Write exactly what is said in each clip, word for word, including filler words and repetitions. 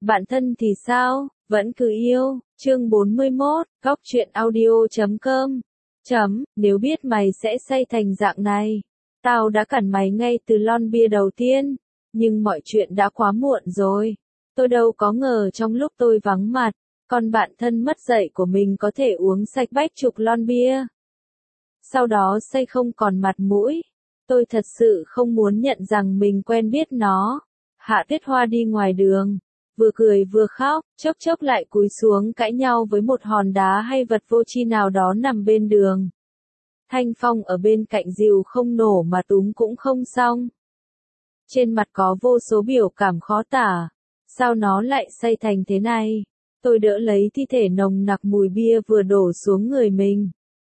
Bạn thân thì sao, vẫn cứ yêu, chương bốn mươi mốt, góc truyện audio chấm com, chấm, nếu biết mày sẽ say thành dạng này, tao đã cản mày ngay từ lon bia đầu tiên, nhưng mọi chuyện đã quá muộn rồi, tôi đâu có ngờ trong lúc tôi vắng mặt, con bạn thân mất dạy của mình có thể uống sạch bách chục lon bia. Sau đó say không còn mặt mũi, tôi thật sự không muốn nhận rằng mình quen biết nó. Hạ Tuyết Hoa đi ngoài đường, vừa cười vừa khóc, chốc chốc lại cúi xuống cãi nhau với một hòn đá hay vật vô tri nào đó nằm bên đường. Thanh Phong ở bên cạnh dìu không nổ mà túm cũng không xong. Trên mặt có vô số biểu cảm khó tả, sao nó lại say thành thế này? Tôi đỡ lấy thi thể nồng nặc mùi bia vừa đổ xuống người mình.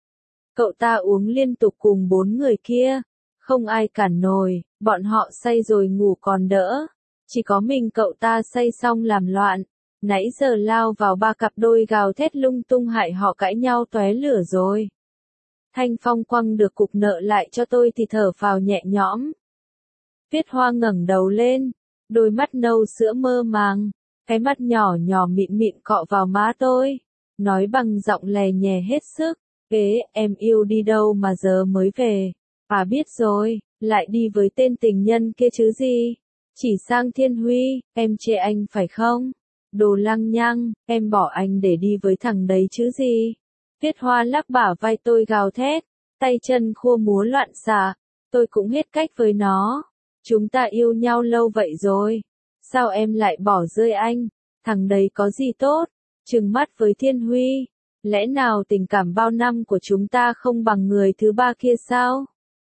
Cậu ta uống liên tục cùng bốn người kia, không ai cản nổi, bọn họ say rồi ngủ còn đỡ. Chỉ có mình cậu ta say xong làm loạn, nãy giờ lao vào ba cặp đôi gào thét lung tung hại họ cãi nhau tóe lửa rồi. Thanh Phong quăng được cục nợ lại cho tôi thì thở phào nhẹ nhõm. Tuyết Hoa ngẩng đầu lên, đôi mắt nâu sữa mơ màng, cái mắt nhỏ nhỏ mịn mịn cọ vào má tôi, nói bằng giọng lè nhè hết sức, "Ế, em yêu đi đâu mà giờ mới về?" "À biết rồi, lại đi với tên tình nhân kia chứ gì? Chỉ sang Thiên Huy, em chê anh phải không? Đồ lăng nhăng, em bỏ anh để đi với thằng đấy chứ gì?" Tuyết Hoa lắc bả vai tôi gào thét, tay chân khua múa loạn xạ, tôi cũng hết cách với nó. Chúng ta yêu nhau lâu vậy rồi, sao em lại bỏ rơi anh? Thằng đấy có gì tốt? Trừng mắt với Thiên Huy, lẽ nào tình cảm bao năm của chúng ta không bằng người thứ ba kia sao?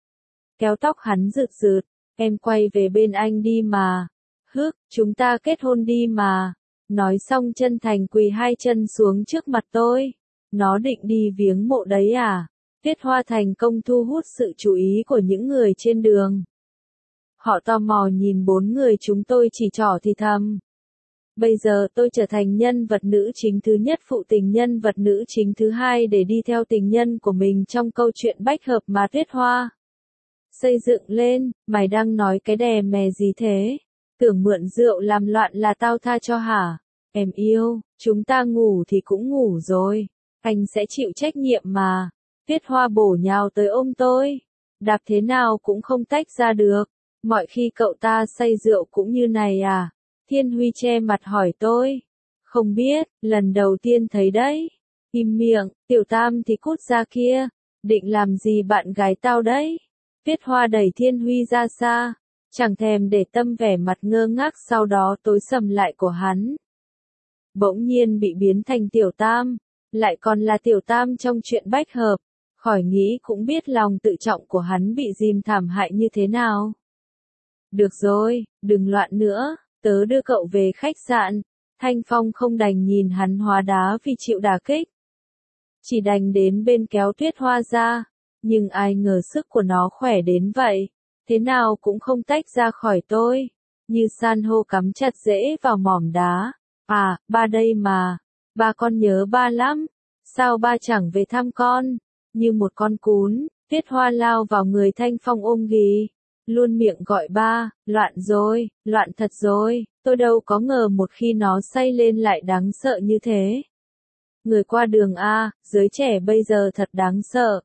Kéo tóc hắn rượt rượt, em quay về bên anh đi mà. Hức, chúng ta kết hôn đi mà. Nói xong chân thành quỳ hai chân xuống trước mặt tôi. Nó định đi viếng mộ đấy à? Tuyết Hoa thành công thu hút sự chú ý của những người trên đường. Họ tò mò nhìn bốn người chúng tôi chỉ trỏ thì thầm. Bây giờ tôi trở thành nhân vật nữ chính thứ nhất phụ tình nhân vật nữ chính thứ hai để đi theo tình nhân của mình trong câu chuyện bách hợp mà Tuyết Hoa xây dựng lên. Mày đang nói cái đè mè gì thế? Tưởng mượn rượu làm loạn là tao tha cho hả? Em yêu, chúng ta ngủ thì cũng ngủ rồi. Anh sẽ chịu trách nhiệm mà. Tuyết Hoa bổ nhào tới ôm tôi. Đạp thế nào cũng không tách ra được. Mọi khi cậu ta say rượu cũng như này à? Thiên Huy che mặt hỏi tôi. Không biết, lần đầu tiên thấy đấy. Im miệng, Tiểu Tam thì cút ra kia. Định làm gì bạn gái tao đấy? Tuyết Hoa đẩy Thiên Huy ra xa. Chẳng thèm để tâm vẻ mặt ngơ ngác sau đó tối sầm lại của hắn. Bỗng nhiên bị biến thành Tiểu Tam. Lại còn là Tiểu Tam trong chuyện bách hợp. Khỏi nghĩ cũng biết lòng tự trọng của hắn bị dìm thảm hại như thế nào. Được rồi, đừng loạn nữa, tớ đưa cậu về khách sạn. Thanh Phong không đành nhìn hắn hóa đá vì chịu đả kích. Chỉ đành đến bên kéo Tuyết Hoa ra, nhưng ai ngờ sức của nó khỏe đến vậy, thế nào cũng không tách ra khỏi tôi, như san hô cắm chặt rễ vào mỏm đá. À, ba đây mà, ba con nhớ ba lắm, sao ba chẳng về thăm con? Như một con cún, Tuyết Hoa lao vào người Thanh Phong ôm ghì. Luôn miệng gọi ba, loạn rồi, loạn thật rồi, tôi đâu có ngờ một khi nó say lên lại đáng sợ như thế. Người qua đường A, giới trẻ bây giờ thật đáng sợ.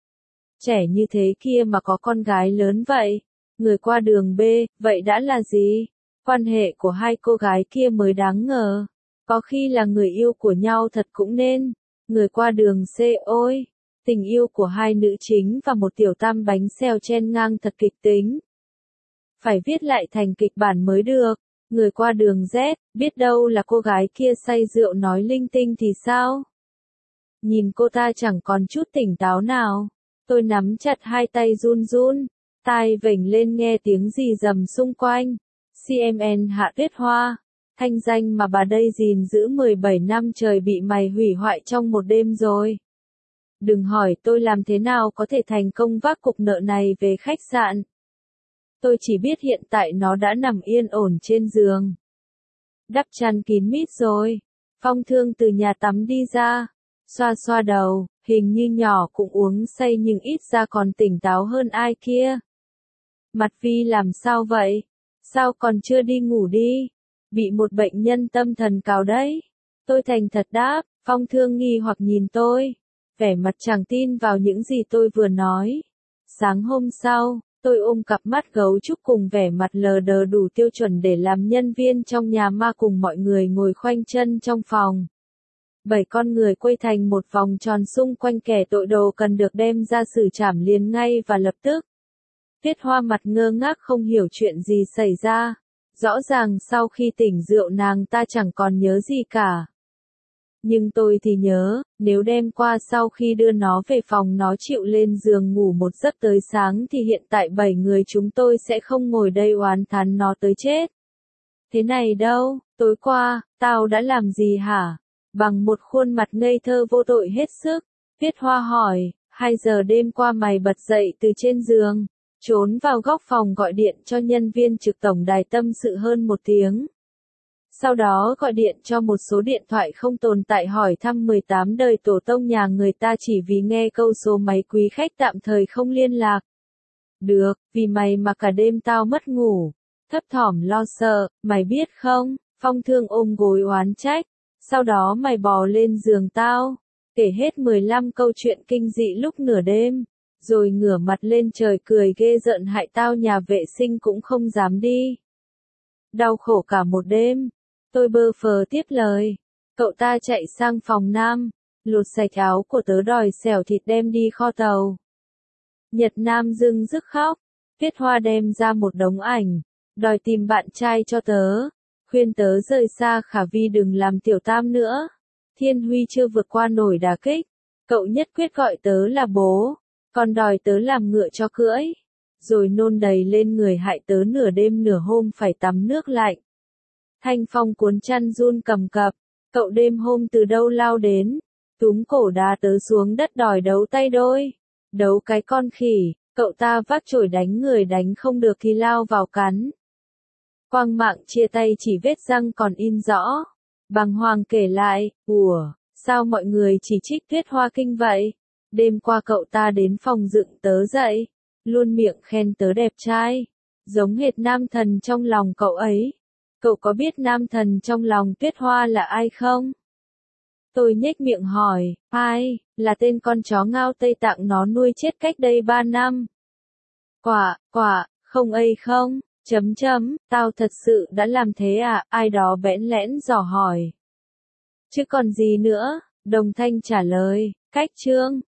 Trẻ như thế kia mà có con gái lớn vậy. Người qua đường B, vậy đã là gì? Quan hệ của hai cô gái kia mới đáng ngờ. Có khi là người yêu của nhau thật cũng nên. Người qua đường C, ôi. Tình yêu của hai nữ chính và một tiểu tam bánh xèo chen ngang thật kịch tính. Phải viết lại thành kịch bản mới được. Người qua đường Z, biết đâu là cô gái kia say rượu nói linh tinh thì sao? Nhìn cô ta chẳng còn chút tỉnh táo nào. Tôi nắm chặt hai tay run run, tai vểnh lên nghe tiếng rì rầm xung quanh. xê em en Hạ Tuyết Hoa, thanh danh mà bà đây gìn giữ mười bảy năm trời bị mày hủy hoại trong một đêm rồi. Đừng hỏi tôi làm thế nào có thể thành công vác cục nợ này về khách sạn. Tôi chỉ biết hiện tại nó đã nằm yên ổn trên giường. Đắp chăn kín mít rồi. Phong Thương từ nhà tắm đi ra. Xoa xoa đầu, hình như nhỏ cũng uống say nhưng ít ra còn tỉnh táo hơn ai kia. Mặt Vi làm sao vậy? Sao còn chưa đi ngủ đi? Bị một bệnh nhân tâm thần cào đấy. Tôi thành thật đáp, Phong Thương nghi hoặc nhìn tôi. Vẻ mặt chẳng tin vào những gì tôi vừa nói. Sáng hôm sau, tôi ôm cặp mắt gấu trúc cùng vẻ mặt lờ đờ đủ tiêu chuẩn để làm nhân viên trong nhà ma cùng mọi người ngồi khoanh chân trong phòng. Bảy con người quây thành một vòng tròn xung quanh kẻ tội đồ cần được đem ra xử trảm liền ngay và lập tức. Tuyết Hoa mặt ngơ ngác không hiểu chuyện gì xảy ra. Rõ ràng sau khi tỉnh rượu nàng ta chẳng còn nhớ gì cả. Nhưng tôi thì nhớ, nếu đêm qua sau khi đưa nó về phòng nó chịu lên giường ngủ một giấc tới sáng thì hiện tại bảy người chúng tôi sẽ không ngồi đây oán thán nó tới chết. Thế này đâu, tối qua, tao đã làm gì hả? Bằng một khuôn mặt ngây thơ vô tội hết sức, Tuyết Hoa hỏi, hai giờ đêm qua mày bật dậy từ trên giường, trốn vào góc phòng gọi điện cho nhân viên trực tổng đài tâm sự hơn một tiếng. Sau đó gọi điện cho một số điện thoại không tồn tại hỏi thăm mười tám đời tổ tông nhà người ta chỉ vì nghe câu số máy quý khách tạm thời không liên lạc. Được, vì mày mà cả đêm tao mất ngủ. Thấp thỏm lo sợ, mày biết không, Phong Thương ôm gối oán trách. Sau đó mày bò lên giường tao, kể hết mười lăm câu chuyện kinh dị lúc nửa đêm, rồi ngửa mặt lên trời cười ghê rợn hại tao nhà vệ sinh cũng không dám đi. Đau khổ cả một đêm, tôi bơ phờ tiếp lời. Cậu ta chạy sang phòng Nam, lột sạch áo của tớ đòi xẻo thịt đem đi kho tàu. Nhật Nam dưng dứt khóc, Tuyết Hoa đem ra một đống ảnh, đòi tìm bạn trai cho tớ. Khuyên tớ rời xa Khả Vi đừng làm tiểu tam nữa. Thiên Huy chưa vượt qua nổi đả kích. Cậu nhất quyết gọi tớ là bố, còn đòi tớ làm ngựa cho cưỡi. Rồi nôn đầy lên người hại tớ nửa đêm nửa hôm phải tắm nước lạnh. Thanh Phong cuốn chăn run cầm cập. Cậu đêm hôm từ đâu lao đến. Túm cổ đá tớ xuống đất đòi đấu tay đôi. Đấu cái con khỉ, cậu ta vác chổi đánh người đánh không được thì lao vào cắn. Quang mạng chia tay chỉ vết răng còn in rõ. Bàng hoàng kể lại, ủa, sao mọi người chỉ trích Tuyết Hoa kinh vậy? Đêm qua cậu ta đến phòng dựng tớ dậy, luôn miệng khen tớ đẹp trai, giống hệt nam thần trong lòng cậu ấy. Cậu có biết nam thần trong lòng Tuyết Hoa là ai không? Tôi nhếch miệng hỏi, ai, là tên con chó ngao Tây Tạng nó nuôi chết cách đây ba năm. Quả, quả, không ấy không? Chấm chấm, tao thật sự đã làm thế à, ai đó bẽn lẽn dò hỏi. Chứ còn gì nữa, Đồng Thanh trả lời, cách chương.